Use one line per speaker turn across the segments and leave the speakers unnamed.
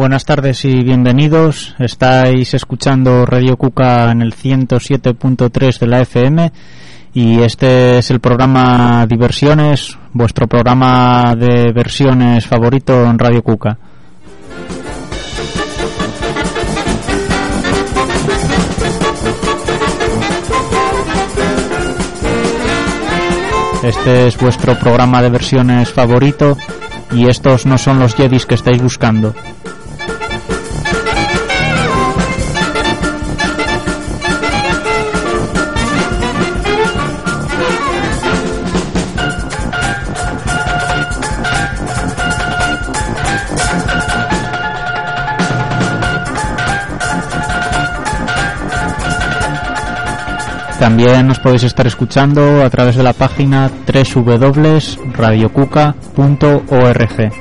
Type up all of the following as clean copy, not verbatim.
Buenas tardes y bienvenidos. Estáis escuchando Radio Cuca en el 107.3 de la FM y este es el programa Diversiones, vuestro programa de versiones favorito en Radio Cuca. Este es vuestro programa de versiones favorito y estos no son los Jedis que estáis buscando. También nos podéis estar escuchando a través de la página www.radiocuca.org.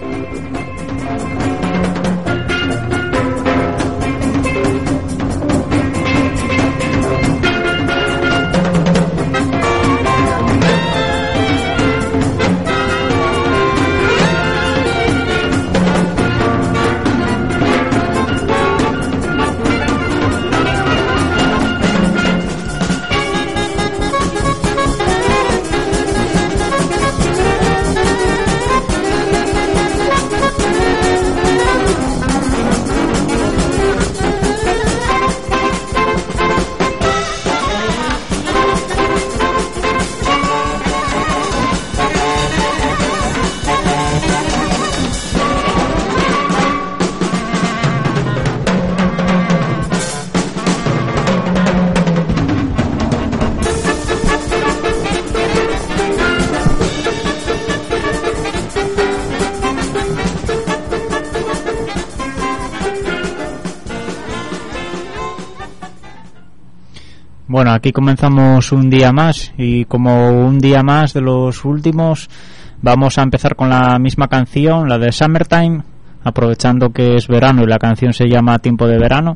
Bueno, aquí comenzamos un día más y como un día más de los últimos vamos a empezar con la misma canción, la de Summertime, aprovechando que es verano y la canción se llama Tiempo de Verano.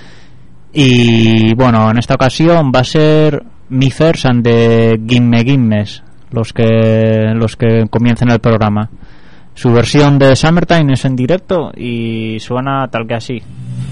Y bueno, en esta ocasión va a ser Me First and the Gimmes los que comiencen el programa. Su versión de Summertime es en directo y suena tal que así.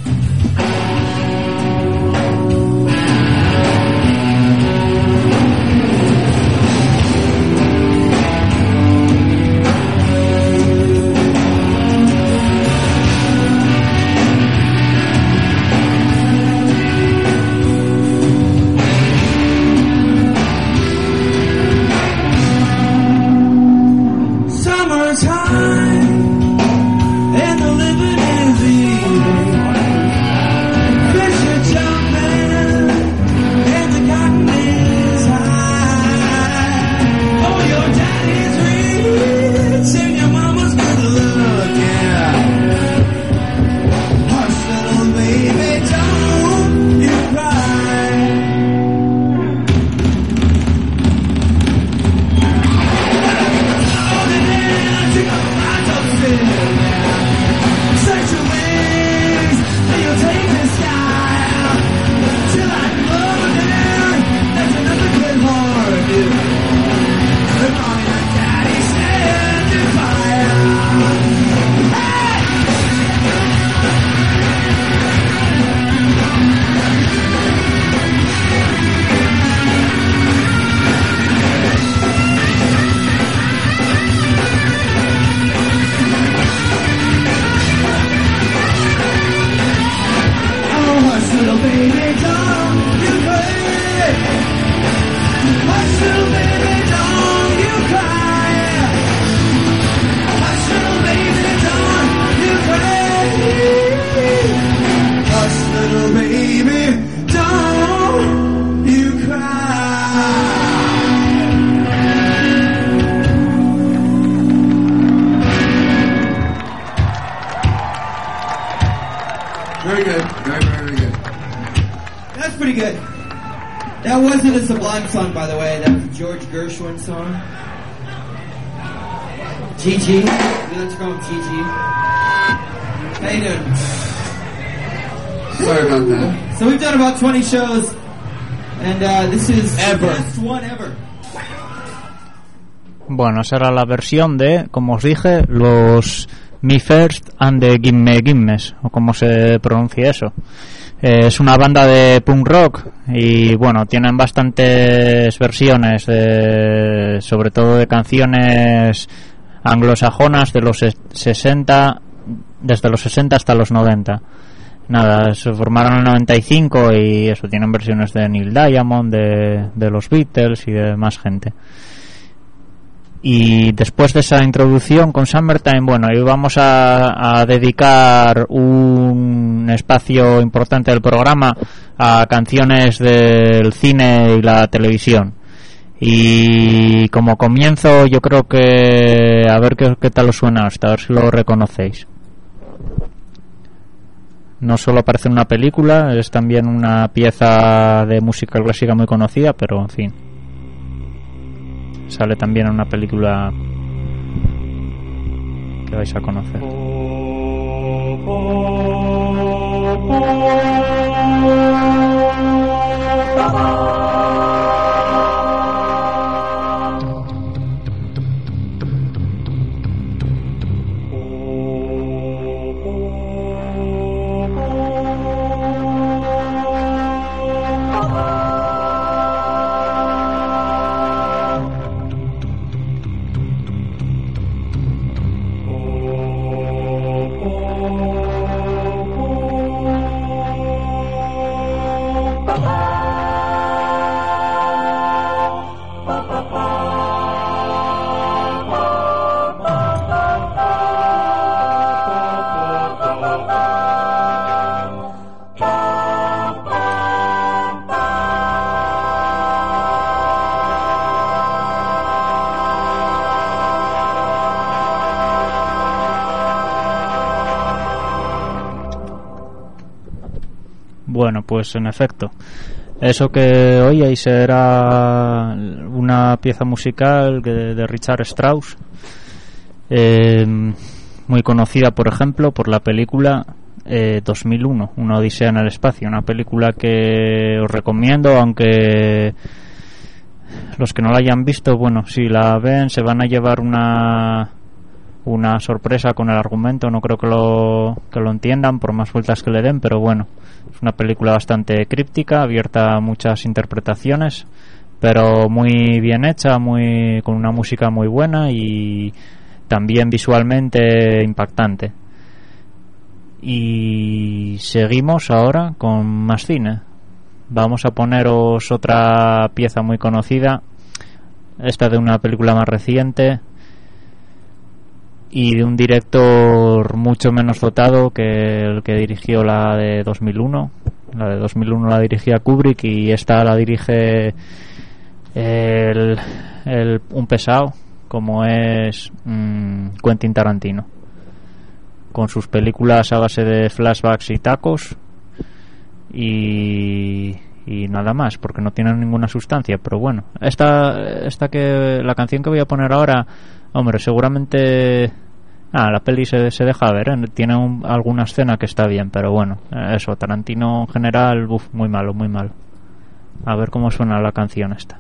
Song, by the way, that was a George Gershwin song. Gigi, we like to call him Gigi. How you doing?
Sorry about that.
So we've done about 20 shows, and this is the best one ever.
Bueno, esa era la versión de, como os dije, los Me First and the Gimme Gimmes, o como se pronuncia eso. Es una banda de punk rock y bueno, tienen bastantes versiones, sobre todo de canciones anglosajonas de los 60, desde los 60 hasta los 90. Nada, se formaron en el 95 y eso, tienen versiones de Neil Diamond, de los Beatles y de más gente. Y después de esa introducción con Summertime, bueno, hoy vamos a dedicar un espacio importante del programa a canciones del cine y la televisión. Y como comienzo, yo creo que a ver qué tal os suena hasta, a ver si lo reconocéis. No solo aparece en una película, es también una pieza de música clásica muy conocida, pero en fin, sale también en una película que vais a conocer. Bueno, pues en efecto, eso que oíais era una pieza musical de Richard Strauss, muy conocida, por ejemplo, por la película 2001, Una odisea en el espacio, una película que os recomiendo, aunque los que no la hayan visto, bueno, si la ven se van a llevar una sorpresa con el argumento. No creo que lo entiendan por más vueltas que le den, pero bueno, es una película bastante críptica, abierta a muchas interpretaciones, pero muy bien hecha, con una música muy buena y también visualmente impactante. Y seguimos ahora con más cine. Vamos a poneros otra pieza muy conocida, esta de una película más reciente y de un director mucho menos dotado que el que dirigió la de 2001. La de 2001 la dirigía Kubrick y esta la dirige un pesado como es Quentin Tarantino, con sus películas a base de flashbacks y tacos y nada más, porque no tienen ninguna sustancia. Pero bueno, la canción que voy a poner ahora, hombre, seguramente la peli se deja ver, ¿eh? Tiene alguna escena que está bien, pero bueno, eso, Tarantino en general, muy malo, muy malo. A ver cómo suena la canción esta.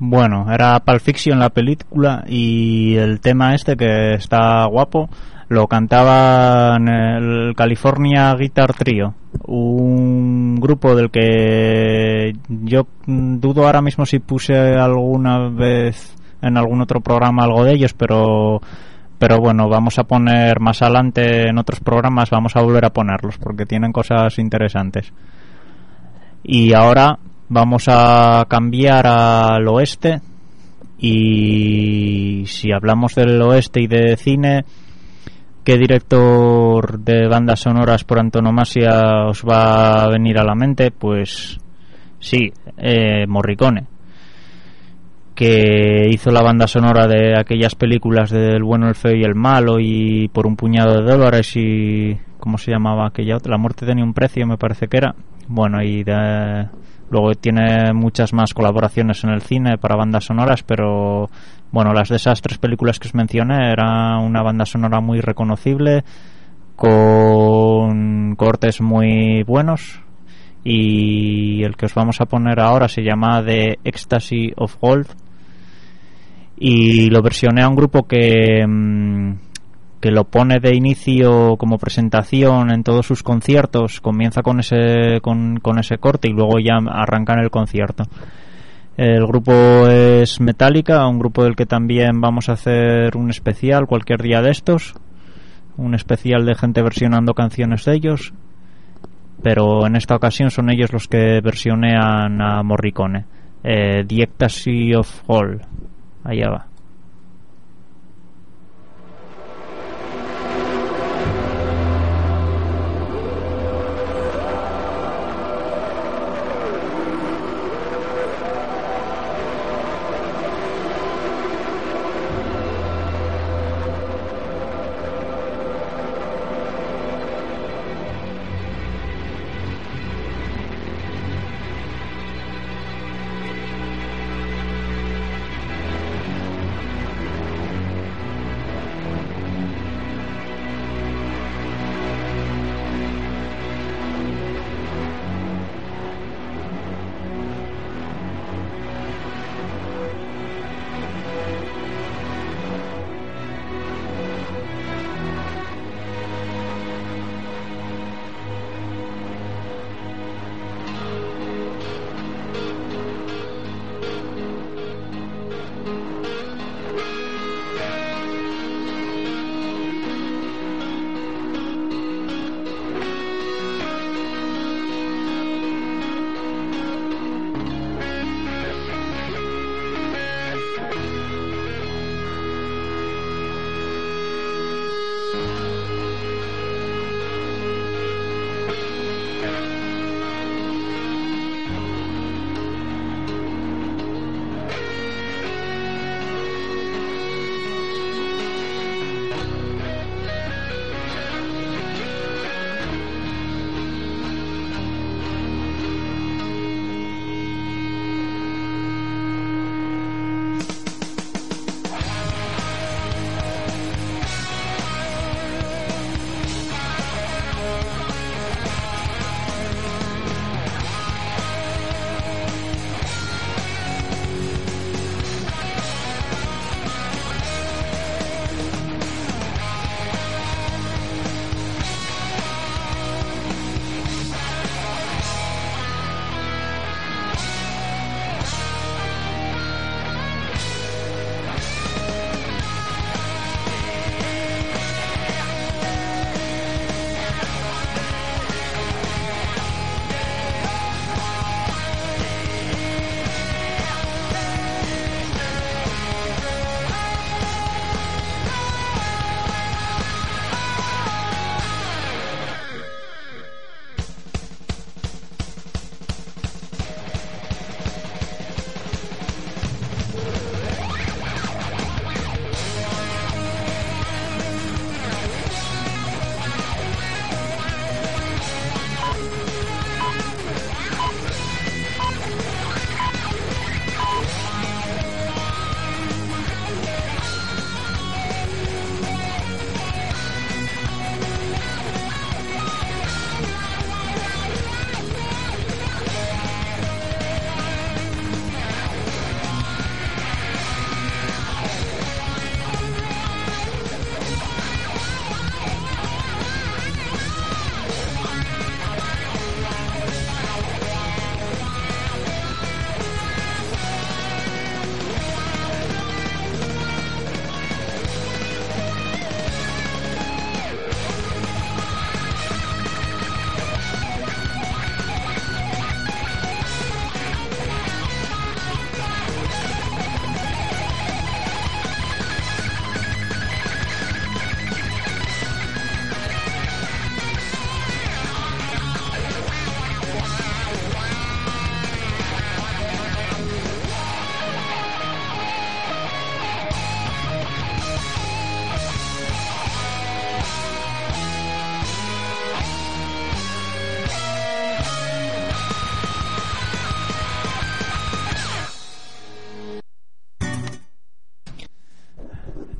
Bueno, era Pulp Fiction la película, y el tema este, que está guapo, lo cantaban el California Guitar Trio, un grupo del que yo dudo ahora mismo si puse alguna vez en algún otro programa algo de ellos, pero bueno, vamos a poner más adelante en otros programas, vamos a volver a ponerlos porque tienen cosas interesantes. Y ahora vamos a cambiar al oeste, y si hablamos del oeste y de cine, ¿qué director de bandas sonoras por antonomasia os va a venir a la mente? Pues sí, Morricone, que hizo la banda sonora de aquellas películas del bueno, el feo y el malo, y Por un puñado de dólares, y ¿cómo se llamaba aquella otra? La muerte tenía un precio, me parece que era. Bueno, y luego tiene muchas más colaboraciones en el cine para bandas sonoras, pero bueno, las de esas 3 películas que os mencioné era una banda sonora muy reconocible, con cortes muy buenos, y el que os vamos a poner ahora se llama The Ecstasy of Gold, y lo versioné a un grupo que lo pone de inicio como presentación en todos sus conciertos. Comienza con ese corte y luego ya arranca en el concierto. El grupo es Metallica, un grupo del que también vamos a hacer un especial cualquier día de estos, un especial de gente versionando canciones de ellos, pero en esta ocasión son ellos los que versionean a Morricone. The Ecstasy of Gold. Allá va.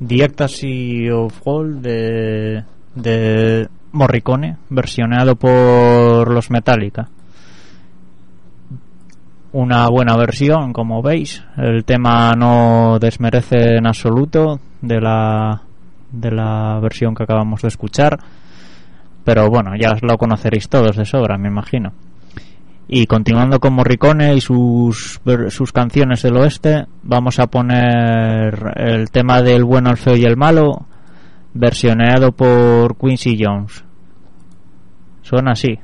The Ecstasy of Gold de Morricone, versionado por los Metallica. Una buena versión, como veis. El tema no desmerece en absoluto de la versión que acabamos de escuchar, pero bueno, ya lo conoceréis todos de sobra, me imagino. Y continuando con Morricone y sus canciones del oeste, vamos a poner el tema del bueno, el feo y el malo, versionado por Quincy Jones. Suena así.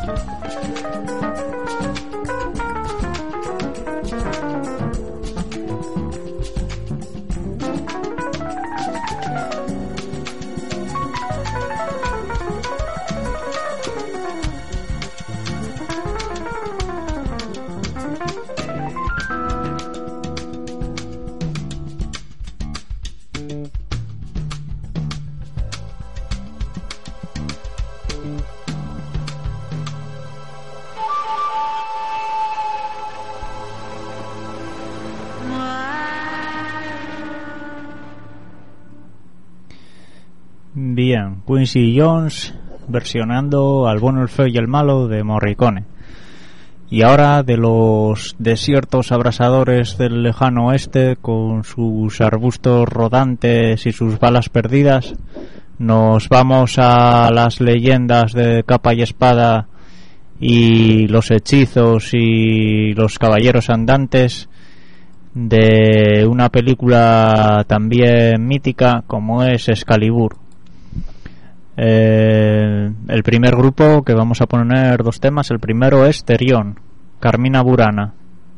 Bien, Quincy Jones versionando Al bueno, el feo y el malo de Morricone. Y ahora de los desiertos abrasadores del lejano oeste, con sus arbustos rodantes y sus balas perdidas, nos vamos a las leyendas de capa y espada y los hechizos y los caballeros andantes de una película también mítica como es Excalibur. El primer grupo que vamos a poner dos temas. El primero es Therion, Carmina Burana.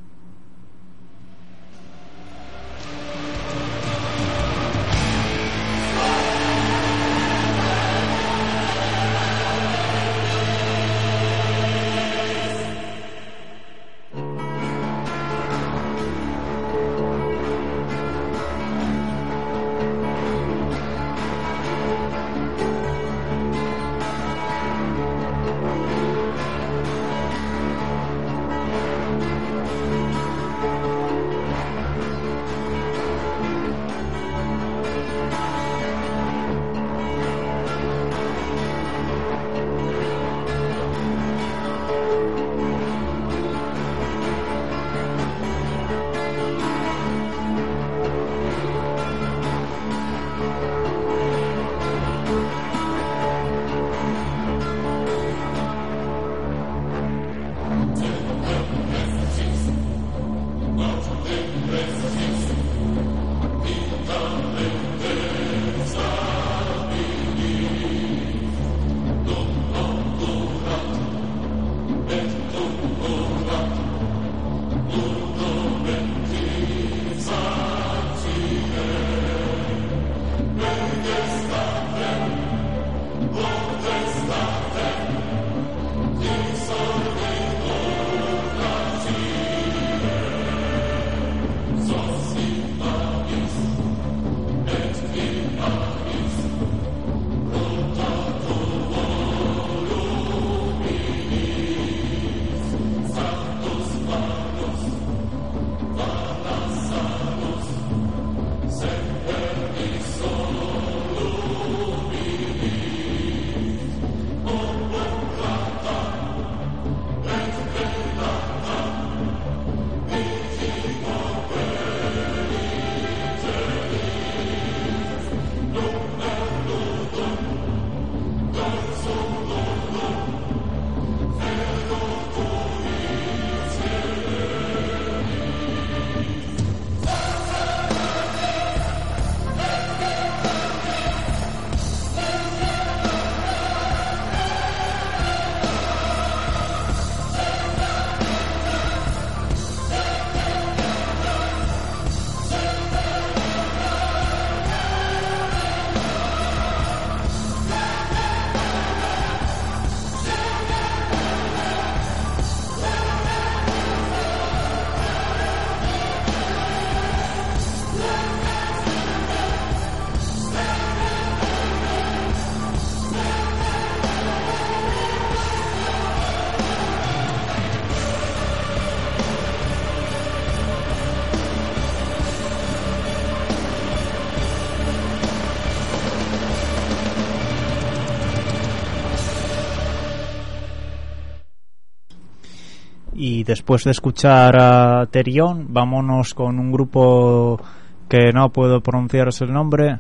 Y después de escuchar a Therion, vámonos con un grupo que no puedo pronunciaros el nombre.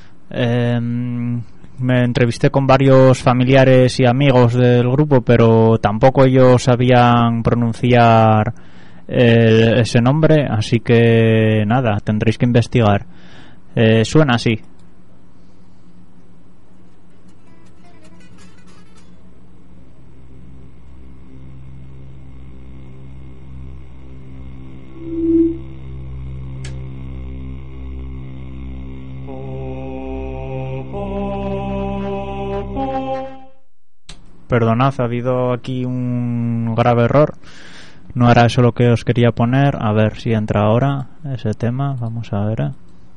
Me entrevisté con varios familiares y amigos del grupo, pero tampoco ellos sabían pronunciar ese nombre, así que nada, tendréis que investigar. Suena así. Perdonad, ha habido aquí un grave error. No era eso lo que os quería poner. A ver si entra ahora ese tema. Vamos a ver.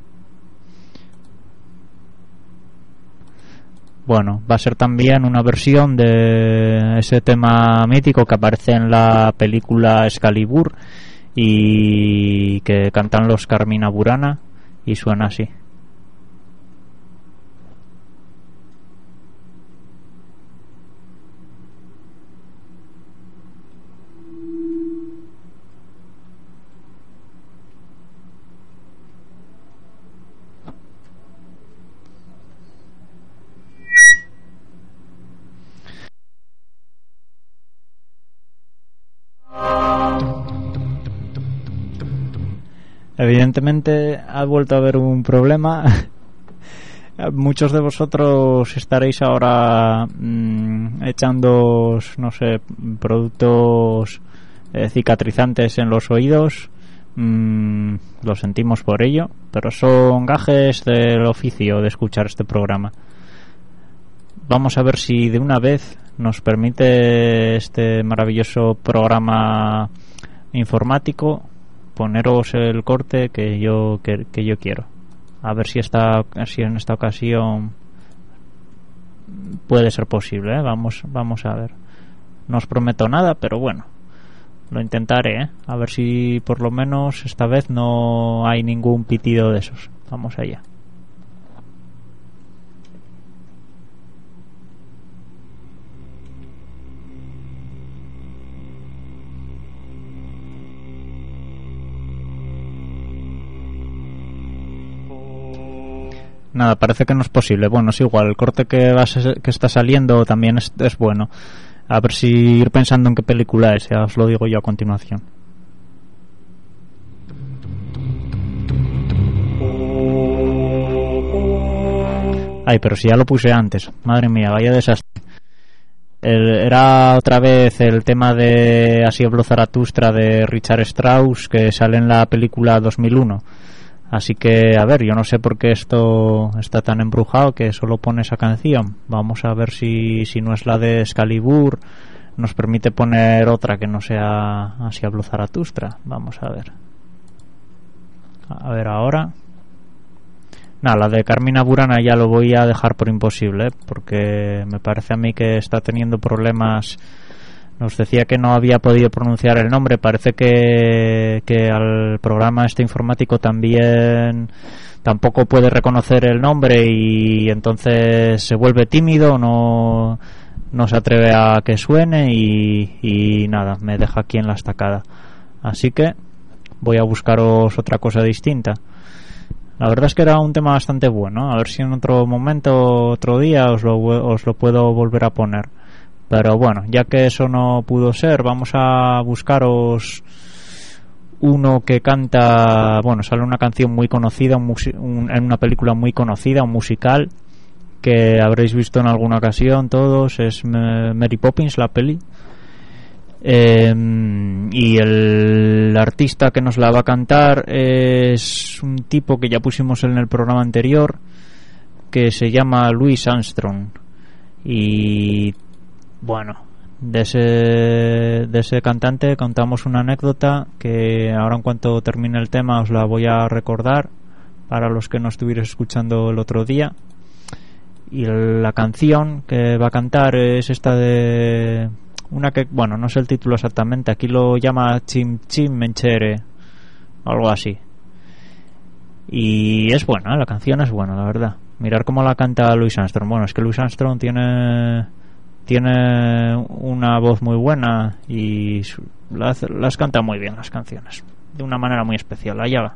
Bueno, va a ser también una versión de ese tema mítico que aparece en la película Excalibur y que cantan los Carmina Burana, y suena así. Evidentemente ha vuelto a haber un problema. Muchos de vosotros estaréis ahora echando, no sé, productos cicatrizantes en los oídos. Lo sentimos por ello, pero son gajes del oficio de escuchar este programa. Vamos a ver si de una vez nos permite este maravilloso programa informático poneros el corte que yo quiero. A ver si en esta ocasión puede ser posible, ¿eh? Vamos a ver. No os prometo nada, pero bueno, lo intentaré, ¿eh? A ver si por lo menos esta vez no hay ningún pitido de esos. Vamos allá. Nada, parece que no es posible. Bueno, es igual, el corte que está saliendo también es bueno. A ver si ir pensando en qué película es, ya os lo digo yo a continuación. Ay, pero si ya lo puse antes. Madre mía, vaya desastre. Era otra vez el tema de Así habló Zaratustra de Richard Strauss, que sale en la película 2001. Así que, a ver, yo no sé por qué esto está tan embrujado que solo pone esa canción. Vamos a ver si no es la de Excalibur, nos permite poner otra que no sea Así habló Zaratustra. Vamos a ver. A ver ahora. Nada, la de Carmina Burana ya lo voy a dejar por imposible, porque me parece a mí que está teniendo problemas. Nos decía que no había podido pronunciar el nombre. Parece que al programa este informático tampoco puede reconocer el nombre y entonces se vuelve tímido, no se atreve a que suene y nada, me deja aquí en la estacada. Así que voy a buscaros otra cosa distinta. La verdad es que era un tema bastante bueno. A ver si en otro momento, otro día os lo puedo volver a poner. Pero bueno, ya que eso no pudo ser, vamos a buscaros uno que canta, bueno, sale una canción muy conocida en una película muy conocida, un musical que habréis visto en alguna ocasión todos, es Mary Poppins, la peli. Y el artista que nos la va a cantar es un tipo que ya pusimos en el programa anterior, que se llama Louis Armstrong. Y bueno, de ese cantante contamos una anécdota que ahora en cuanto termine el tema os la voy a recordar para los que no estuvierais escuchando el otro día. Y la canción que va a cantar es esta de una que, bueno, no sé el título exactamente, aquí lo llama Chim Chim Menchere, algo así. Y es buena, la canción es buena, la verdad. Mirar cómo la canta Louis Armstrong. Bueno, es que Louis Armstrong tiene una voz muy buena y las canta muy bien las canciones, de una manera muy especial. Allá va.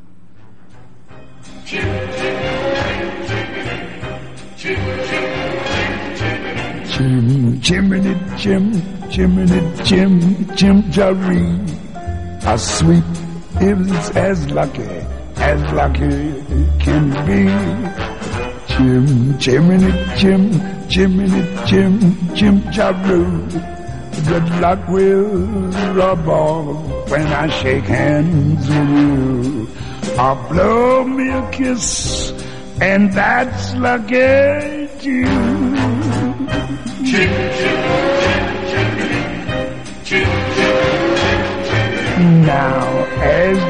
Chim, chimney, chim, chimney, chim, chim, jaree. As sweet is as lucky can be. Chim, chimney, chim, chimney, chim, chim, jaree. Good luck will rub off when I shake hands with you. Or blow me a kiss, and that's lucky too. Chim, chim.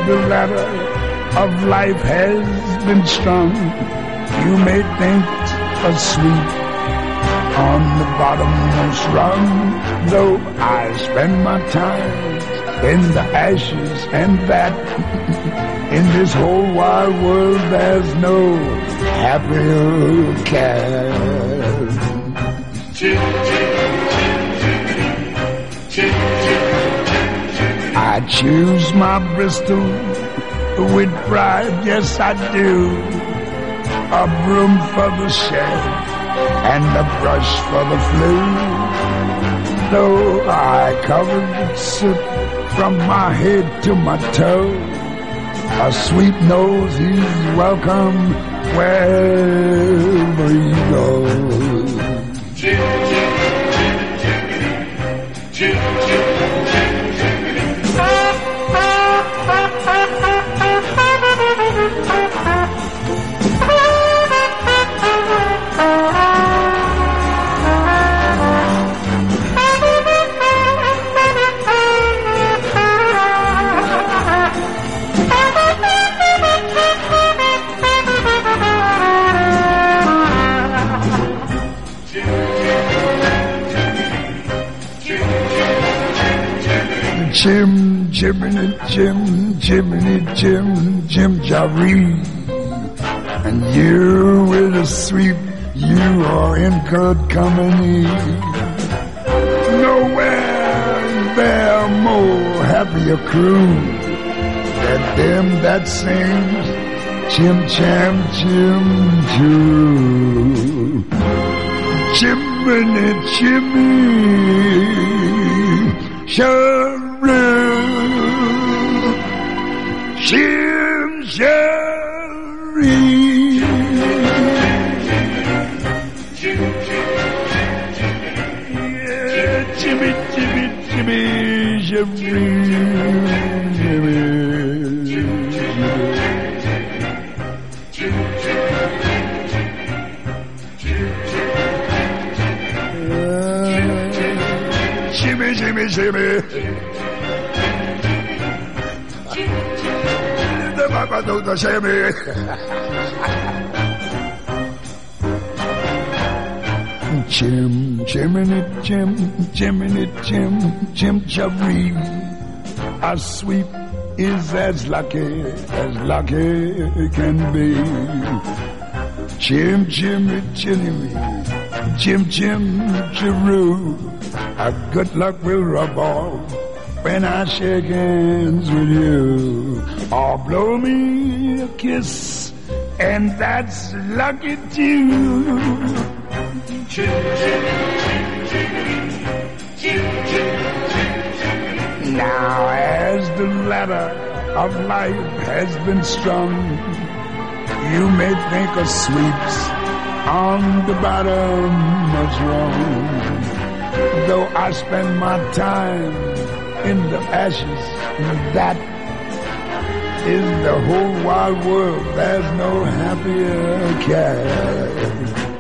the ladder of life has been strung, you may think asleep on the bottommost rung. Though I spend my time in the ashes, and that in this whole wide world there's no happier cat. I choose my Bristol with pride, yes I do. A broom for the shed and a brush for the flue. Though I covered with soot from my head to my toe, a sweet nose he's welcome wherever he goes. Jim, Jiminy Jim, Jiminy Jim, Jim Jaree. And you with a sweep, you are in good company. Nowhere is there a more happier crew than them that sings Chim Cham Chim Choo. Jiminy Jimmy, Sharoo, Jim Jaree. Yeah, Jimmy, Jimmy, Jimmy, Jaree, Jimmy. Jimmy, Jimmy, Jimmy. The Papa don't shame me. Jim, Jiminy Jim, Jiminy Jim, Jim Jaree. Our sweep is as lucky can be. Jim, Jimmy, Jimmy, Jim, Jim, Jaroo. Our good luck will rub off when I shake hands with you. Or blow me a kiss, and that's lucky too. Now as the ladder of life has been strung, you may think a sweep's on the bottom much wrong. Though I spend my time in the ashes, that is the whole wide world. There's no happier cat.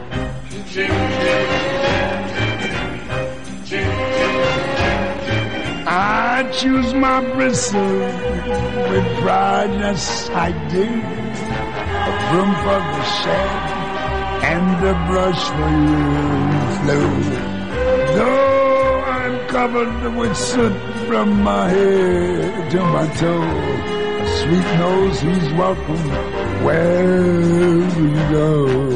I choose my bristle with pride, yes I do. A broom for the shed and a brush for you, Flo. Though I'm covered with soot from my head to my toe, a sweet nose he's welcome wherever you go.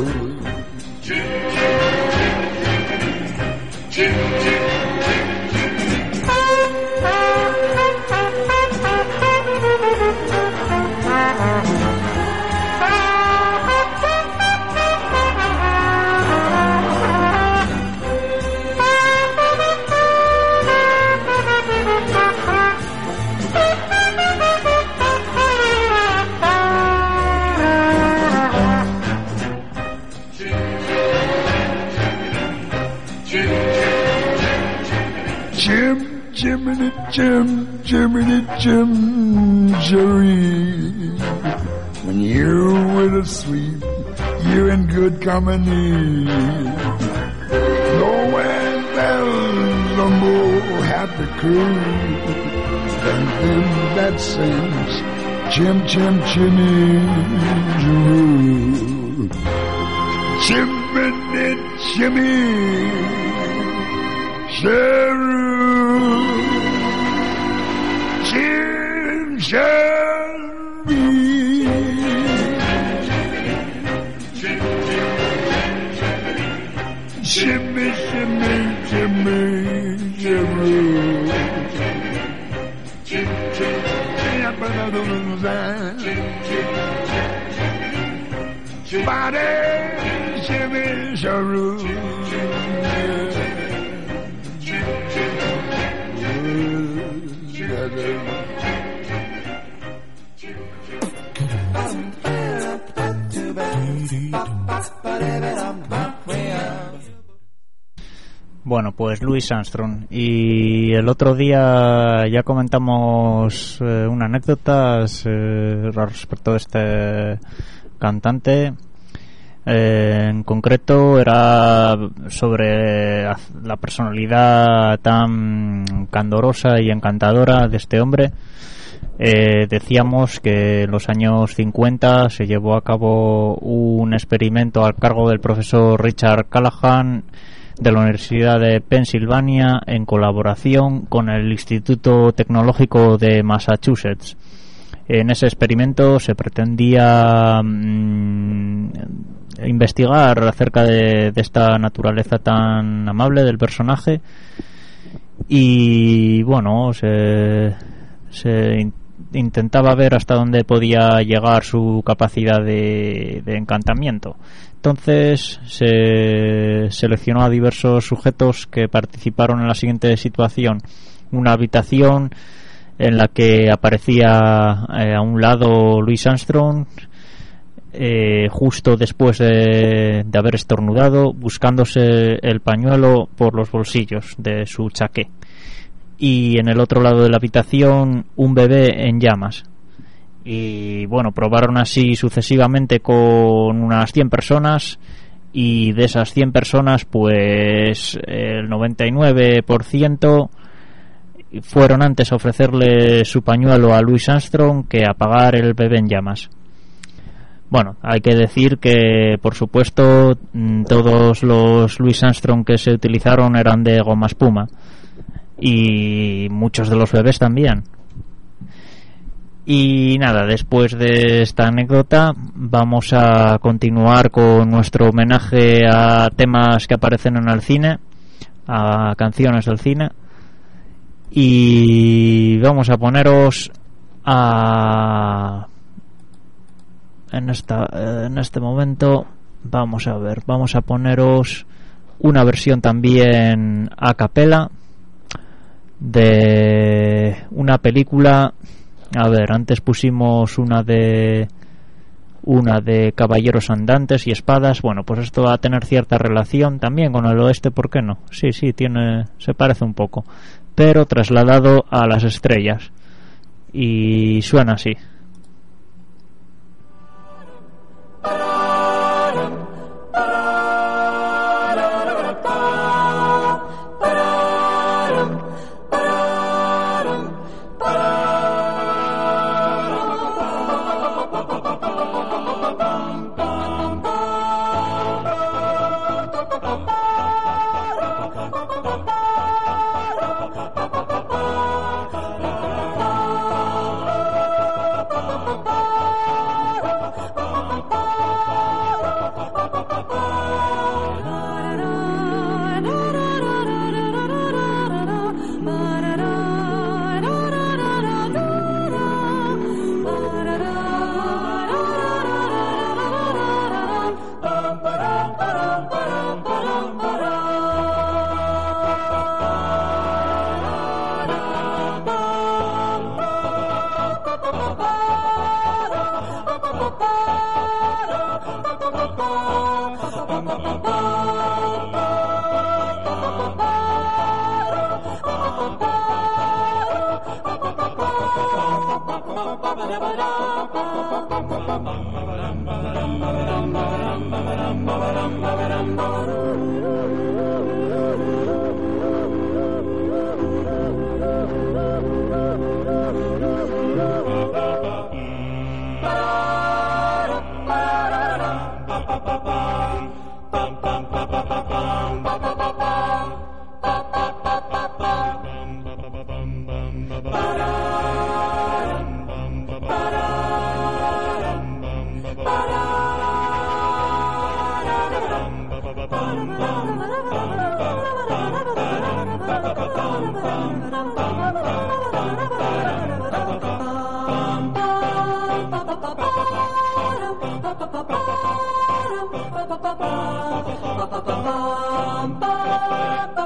Jiminy Jim, Jiminy Jim Jaree. When you're with a sweep, you're in good company. Nowhere there's a more happy crew than them that sings chim, chim, chimney, chimney, chimney, Cheru, chim, chimney. Shimmy, shimmy, shimmy, shimmy. Body, shimmy, shimmy.
Bueno, pues Louis Armstrong. Y el otro día ya comentamos una anécdota respecto de este cantante. En concreto era sobre la personalidad tan candorosa y encantadora de este hombre. Decíamos que en los años 50 se llevó a cabo un experimento al cargo del profesor Richard Callahan de la Universidad de Pensilvania en colaboración con el Instituto Tecnológico de Massachusetts. En ese experimento se pretendía investigar acerca de esta naturaleza tan amable del personaje y bueno, se intentaba ver hasta dónde podía llegar su capacidad de encantamiento. Entonces se seleccionó a diversos sujetos que participaron en la siguiente situación: una habitación en la que aparecía a un lado Louis Armstrong justo después de haber estornudado, buscándose el pañuelo por los bolsillos de su chaqué, y en el otro lado de la habitación un bebé en llamas. Y bueno, probaron así sucesivamente con unas 100 personas, y de esas 100 personas pues el 99% fueron antes a ofrecerle su pañuelo a Louis Armstrong que a apagar el bebé en llamas. Bueno, hay que decir que por supuesto todos los Louis Armstrong que se utilizaron eran de goma espuma, y muchos de los bebés también. Y nada, después de esta anécdota vamos a continuar con nuestro homenaje a temas que aparecen en el cine, a canciones del cine, y vamos a poneros en este momento vamos a poneros una versión también a capela de una película. A ver, antes pusimos una de caballeros andantes y espadas. Bueno, pues esto va a tener cierta relación también con el oeste, ¿por qué no? Sí, se parece un poco, pero trasladado a las estrellas, y suena así.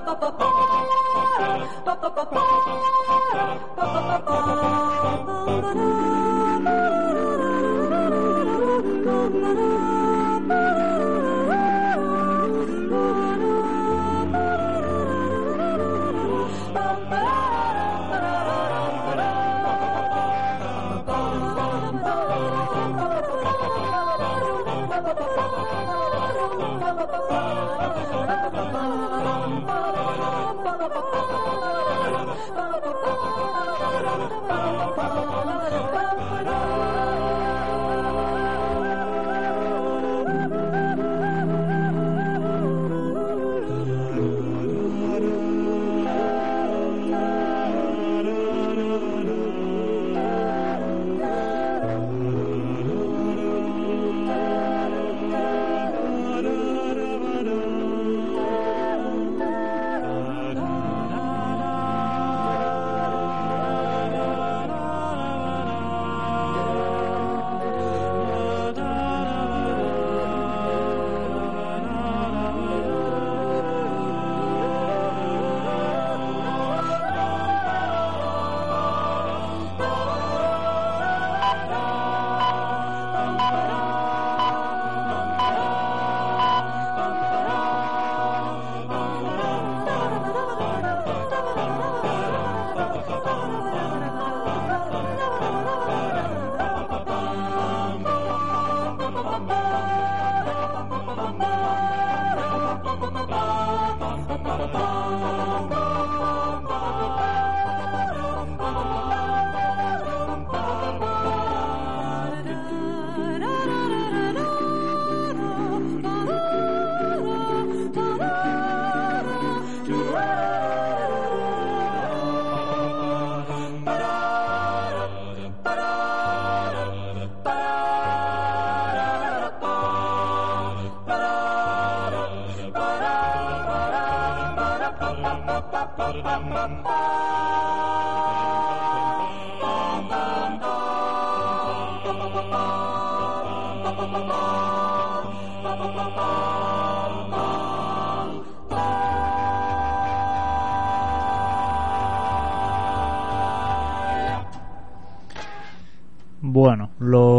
Bueno,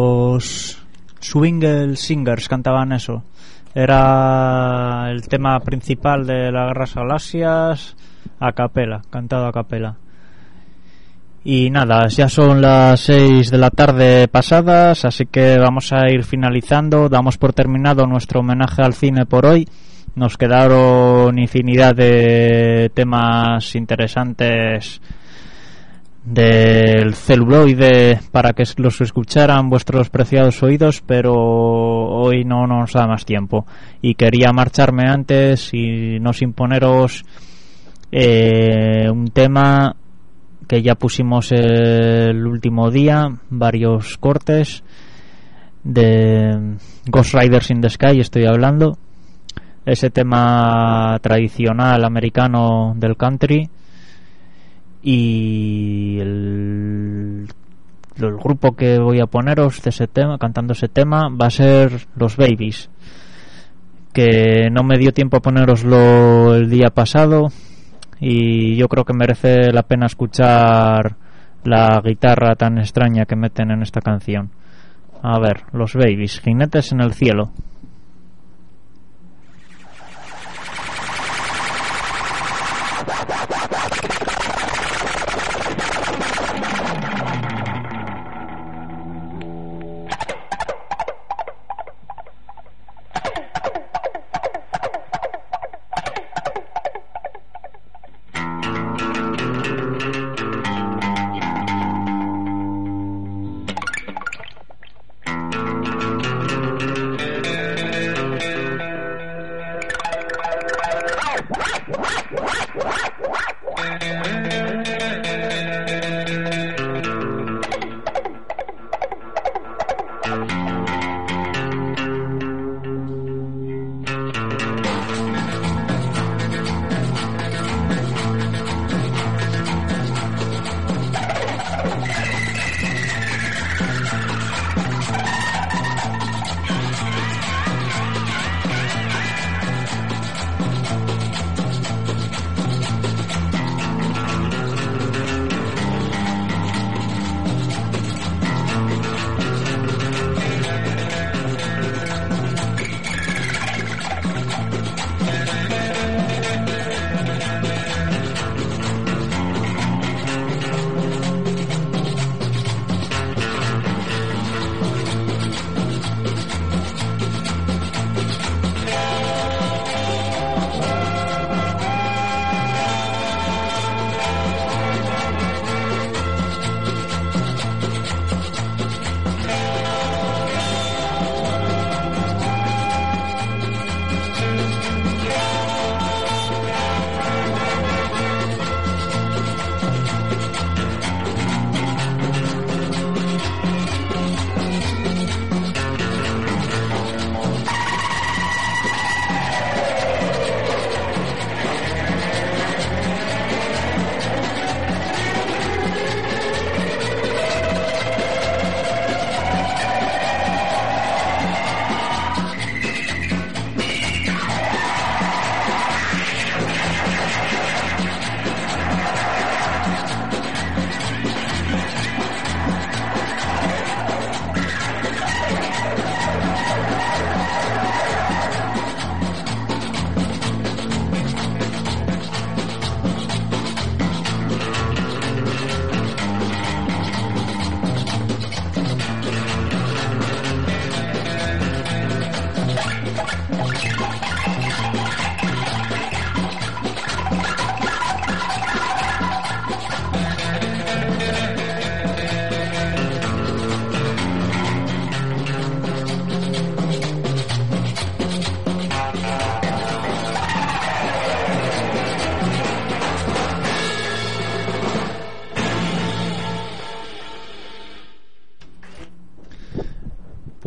los Swingle Singers cantaban eso. Era el tema principal de las Guerras Galaxias, a capela, cantado a capela. Y nada, ya son las 6 de la tarde pasadas, así que vamos a ir finalizando. Damos por terminado nuestro homenaje al cine por hoy. Nos quedaron infinidad de temas interesantes del celuloide para que los escucharan vuestros preciados oídos, pero hoy no nos da más tiempo y quería marcharme antes y no sin poneros un tema que ya pusimos el último día, varios cortes de Ghost Riders in the Sky, estoy hablando, ese tema tradicional americano del country. Y el grupo que voy a poneros de ese tema, cantando ese tema, va a ser los Babies, que no me dio tiempo a poneroslo el día pasado y yo creo que merece la pena escuchar la guitarra tan extraña que meten en esta canción. A ver, los Babies, Jinetes en el Cielo.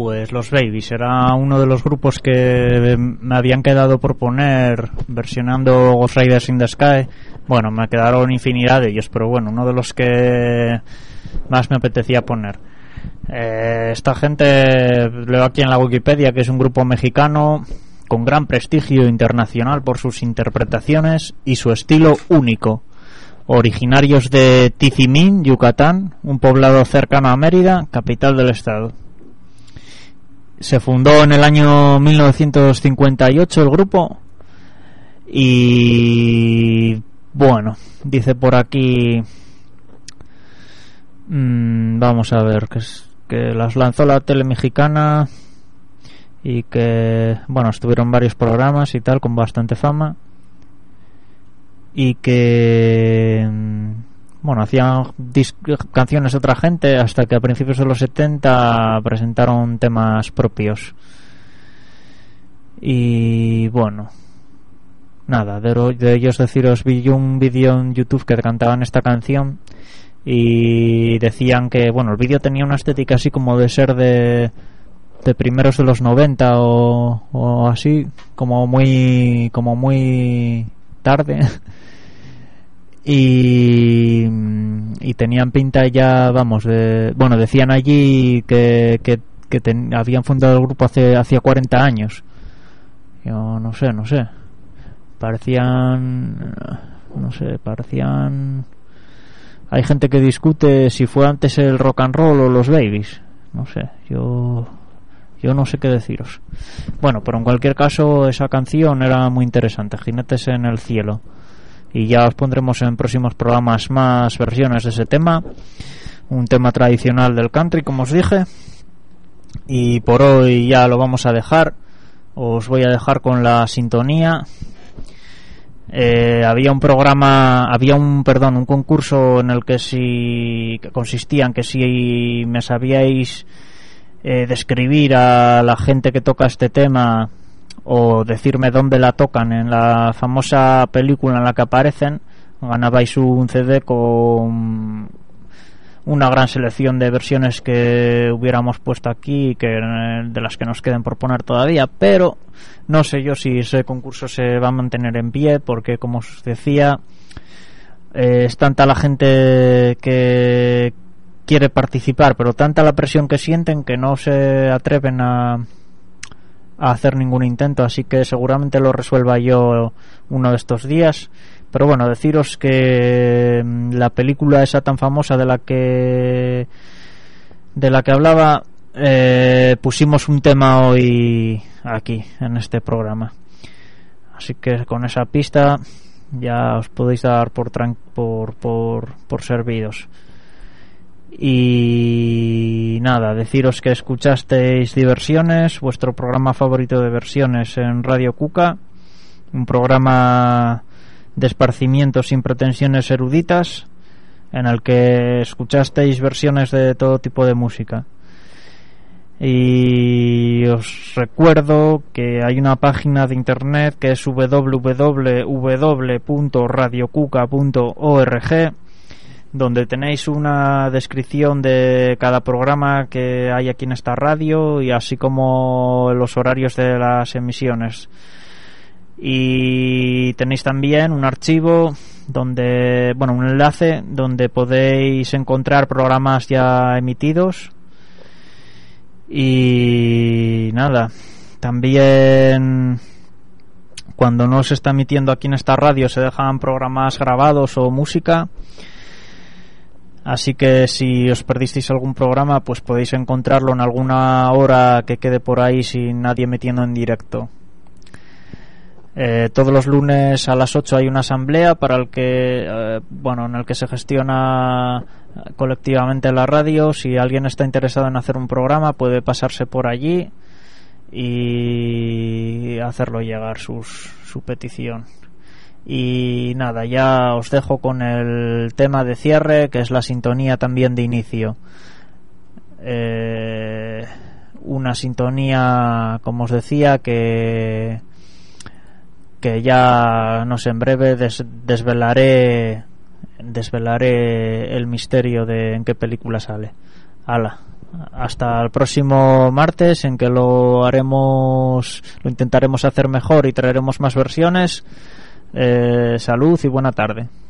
Pues los Babies era uno de los grupos que me habían quedado por poner versionando Ghost Riders in the Sky. Bueno, me quedaron infinidad de ellos, pero bueno, uno de los que más me apetecía poner. Esta gente, leo aquí en la Wikipedia que es un grupo mexicano con gran prestigio internacional por sus interpretaciones y su estilo único. Originarios de Tizimín, Yucatán, un poblado cercano a Mérida, capital del estado. Se fundó en el año 1958 el grupo y bueno, dice por aquí, vamos a ver, que las lanzó la tele mexicana y que, bueno, estuvieron varios programas y tal con bastante fama y que, bueno, hacían canciones de otra gente hasta que a principios de los 70 presentaron temas propios. Y bueno, nada, de ellos deciros, vi un vídeo en YouTube que cantaban esta canción y decían que, bueno, el vídeo tenía una estética así como de ser de primeros de los 90 o así, como muy tarde. Y tenían pinta ya, vamos, bueno, decían allí que habían fundado el grupo hacía 40 años. Yo no sé, parecían, hay gente que discute si fue antes el rock and roll o los Babies, no sé, yo no sé qué deciros. Bueno, pero en cualquier caso esa canción era muy interesante, Jinetes en el cielo. Y ya os pondremos en próximos programas más versiones de ese tema, un tema tradicional del country, como os dije. Y por hoy ya lo vamos a dejar. Os voy a dejar con la sintonía. Había un concurso en el que consistía en que si me sabíais describir a la gente que toca este tema o decirme dónde la tocan en la famosa película en la que aparecen, ganabais un CD con una gran selección de versiones que hubiéramos puesto aquí, de las que nos queden por poner todavía, pero no sé yo si ese concurso se va a mantener en pie, porque como os decía, es tanta la gente que quiere participar, pero tanta la presión que sienten que no se atreven a hacer ningún intento, así que seguramente lo resuelva yo uno de estos días. Pero bueno, deciros que la película esa tan famosa de la que hablaba, pusimos un tema hoy aquí en este programa, así que con esa pista ya os podéis dar por servidos. Y nada, deciros que escuchasteis Diversiones, vuestro programa favorito de versiones en Radio Cuca, un programa de esparcimiento sin pretensiones eruditas, en el que escuchasteis versiones de todo tipo de música. Y os recuerdo que hay una página de internet que es www.radiocuca.org, donde tenéis una descripción de cada programa que hay aquí en esta radio y así como los horarios de las emisiones. Y tenéis también un archivo donde, bueno, un enlace donde podéis encontrar programas ya emitidos. Y nada, también cuando no se está emitiendo aquí en esta radio se dejan programas grabados o música. Así que si os perdisteis algún programa, pues podéis encontrarlo en alguna hora que quede por ahí sin nadie metiendo en directo. Todos los lunes a las 8 hay una asamblea para en el que se gestiona colectivamente la radio. Si alguien está interesado en hacer un programa, puede pasarse por allí y hacerlo llegar su petición. Y nada, ya os dejo con el tema de cierre, que es la sintonía también de inicio. Una sintonía, como os decía, que ya, no sé, en breve desvelaré el misterio de en qué película sale. ¡Hala! hasta el próximo martes, en que lo intentaremos hacer mejor y traeremos más versiones. Salud y buena tarde.